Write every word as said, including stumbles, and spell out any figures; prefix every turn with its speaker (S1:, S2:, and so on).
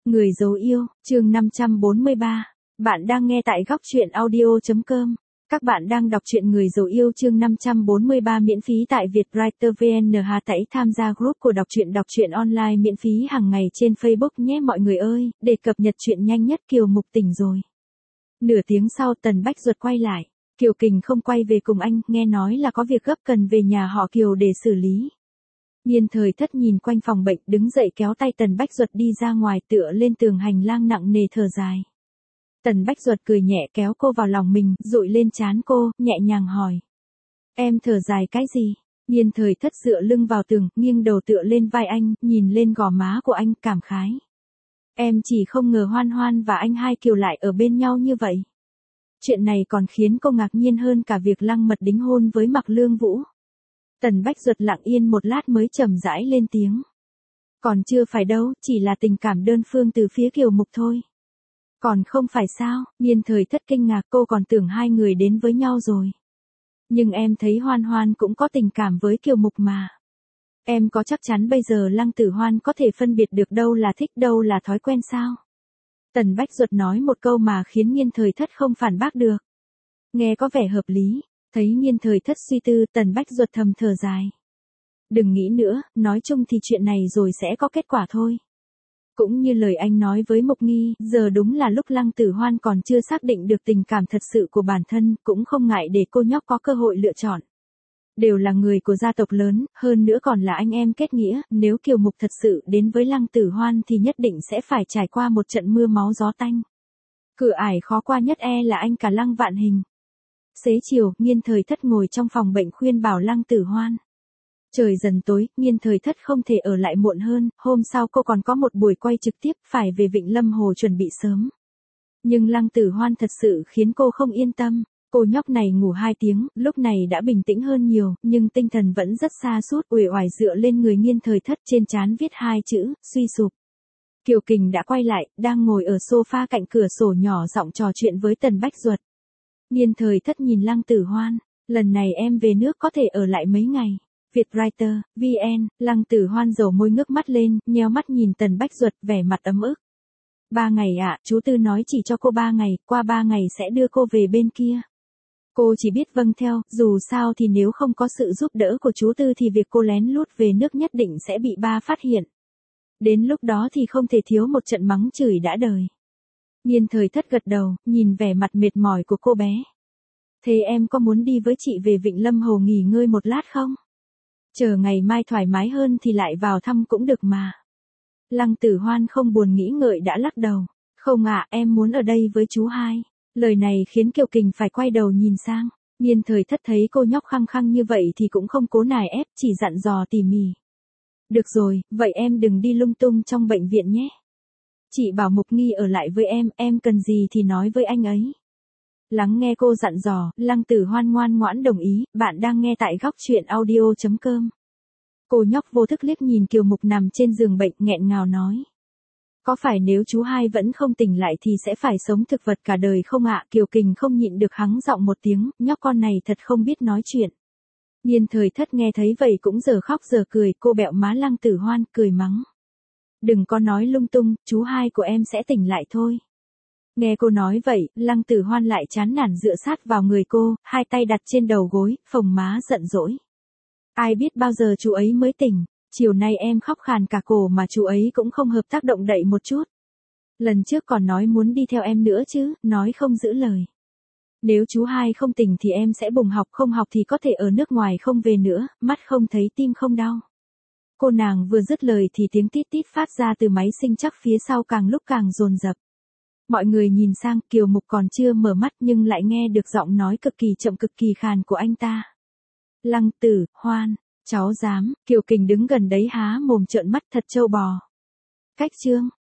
S1: Người dấu yêu, chương năm trăm bốn mươi ba. Bạn đang nghe tại góc truyện audio chấm com. Các bạn đang đọc truyện Người dấu yêu chương năm trăm bốn mươi ba miễn phí tại Vietwriter vê en. Hà Tẩy tham gia group của đọc truyện đọc truyện online miễn phí hàng ngày trên Facebook nhé mọi người ơi, để cập nhật truyện nhanh nhất. Kiều Mục tỉnh rồi. Nửa tiếng sau Tần Bách Duật quay lại. Kiều Kình không quay về cùng anh, nghe nói là có việc gấp cần về nhà họ Kiều để xử lý. Nhiên Thời Thất nhìn quanh phòng bệnh, đứng dậy kéo tay Tần Bách Duật đi ra ngoài, tựa lên tường hành lang nặng nề thở dài. Tần Bách Duật cười nhẹ kéo cô vào lòng mình, dụi lên trán cô, nhẹ nhàng hỏi. Em thở dài cái gì? Nhiên Thời Thất dựa lưng vào tường, nghiêng đầu tựa lên vai anh, nhìn lên gò má của anh, cảm khái. Em chỉ không ngờ Hoan Hoan và anh hai Kiều lại ở bên nhau như vậy. Chuyện này còn khiến cô ngạc nhiên hơn cả việc Lăng Mật đính hôn với Mạc Lương Vũ. Tần Bách Duật lặng yên một lát mới chậm rãi lên tiếng. Còn chưa phải đâu, chỉ là tình cảm đơn phương từ phía Kiều Mục thôi. Còn không phải sao? Nhiên Thời Thất kinh ngạc, cô còn tưởng hai người đến với nhau rồi. Nhưng em thấy Hoan Hoan cũng có tình cảm với Kiều Mục mà. Em có chắc chắn bây giờ Lăng Tử Hoan có thể phân biệt được đâu là thích đâu là thói quen sao? Tần Bách Duật nói một câu mà khiến Nhiên Thời Thất không phản bác được. Nghe có vẻ hợp lý. Thấy Nhiên Thời Thất suy tư, Tần Bách Duật thầm thở dài. Đừng nghĩ nữa, nói chung thì chuyện này rồi sẽ có kết quả thôi. Cũng như lời anh nói với Mục Nghi, giờ đúng là lúc Lăng Tử Hoan còn chưa xác định được tình cảm thật sự của bản thân, cũng không ngại để cô nhóc có cơ hội lựa chọn. Đều là người của gia tộc lớn, hơn nữa còn là anh em kết nghĩa, nếu Kiều Mục thật sự đến với Lăng Tử Hoan thì nhất định sẽ phải trải qua một trận mưa máu gió tanh. Cửa ải khó qua nhất e là anh cả Lăng Vạn Hình. Xế chiều, Nhiên Thời Thất ngồi trong phòng bệnh khuyên bảo Lăng Tử Hoan. Trời dần tối, Nhiên Thời Thất không thể ở lại muộn hơn, hôm sau cô còn có một buổi quay trực tiếp, phải về Vịnh Lâm Hồ chuẩn bị sớm. Nhưng Lăng Tử Hoan thật sự khiến cô không yên tâm, cô nhóc này ngủ hai tiếng, lúc này đã bình tĩnh hơn nhiều, nhưng tinh thần vẫn rất sa sút, uể oải dựa lên người Nhiên Thời Thất, trên trán viết hai chữ, suy sụp. Kiều Kình đã quay lại, đang ngồi ở sofa cạnh cửa sổ nhỏ giọng trò chuyện với Tần Bách Duật. Nhiên Thời Thất nhìn Lăng Tử Hoan, lần này em về nước có thể ở lại mấy ngày. Vietwriter, vê en, Lăng Tử Hoan dầu môi ngước mắt lên, nheo mắt nhìn Tần Bách Duật, vẻ mặt ấm ức. Ba ngày ạ, à, chú Tư nói chỉ cho cô ba ngày, qua ba ngày sẽ đưa cô về bên kia. Cô chỉ biết vâng theo, dù sao thì nếu không có sự giúp đỡ của chú Tư thì việc cô lén lút về nước nhất định sẽ bị ba phát hiện. Đến lúc đó thì không thể thiếu một trận mắng chửi đã đời. Nhiên Thời Thất gật đầu, nhìn vẻ mặt mệt mỏi của cô bé. Thế em có muốn đi với chị về Vịnh Lâm Hồ nghỉ ngơi một lát không? Chờ ngày mai thoải mái hơn thì lại vào thăm cũng được mà. Lăng Tử Hoan không buồn nghĩ ngợi đã lắc đầu. Không ạ, em muốn ở đây với chú hai. Lời này khiến Kiều Kình phải quay đầu nhìn sang. Nhiên Thời Thất thấy cô nhóc khăng khăng như vậy thì cũng không cố nài ép, chỉ dặn dò tỉ mỉ. Được rồi, vậy em đừng đi lung tung trong bệnh viện nhé. Chị bảo Mục Nghi ở lại với em, em cần gì thì nói với anh ấy. Lắng nghe cô dặn dò, Lăng Tử Hoan ngoan ngoãn đồng ý. Bạn đang nghe tại góc truyện audio chấm com. Cô nhóc vô thức liếc nhìn Kiều Mục nằm trên giường bệnh, nghẹn ngào nói. Có phải nếu chú hai vẫn không tỉnh lại thì sẽ phải sống thực vật cả đời không ạ? Kiều Kình không nhịn được hắng giọng một tiếng, nhóc con này thật không biết nói chuyện. Nhiên Thời Thất nghe thấy vậy cũng giờ khóc giờ cười, cô bẹo má Lăng Tử Hoan, cười mắng. Đừng có nói lung tung, chú hai của em sẽ tỉnh lại thôi. Nghe cô nói vậy, Lăng Tử Hoan lại chán nản dựa sát vào người cô, hai tay đặt trên đầu gối, phồng má giận dỗi. Ai biết bao giờ chú ấy mới tỉnh, chiều nay em khóc khàn cả cổ mà chú ấy cũng không hợp tác động đậy một chút. Lần trước còn nói muốn đi theo em nữa chứ, nói không giữ lời. Nếu chú hai không tỉnh thì em sẽ bùng học, không học thì có thể ở nước ngoài không về nữa, mắt không thấy tim không đau. Cô nàng vừa dứt lời thì tiếng tít tít phát ra từ máy sinh chắc phía sau càng lúc càng dồn dập. Mọi người nhìn sang, Kiều Mục còn chưa mở mắt nhưng lại nghe được giọng nói cực kỳ chậm cực kỳ khàn của anh ta. Lăng Tử Hoan, cháu dám, Kiều Kình đứng gần đấy há mồm trợn mắt thật trâu bò. Cách chương.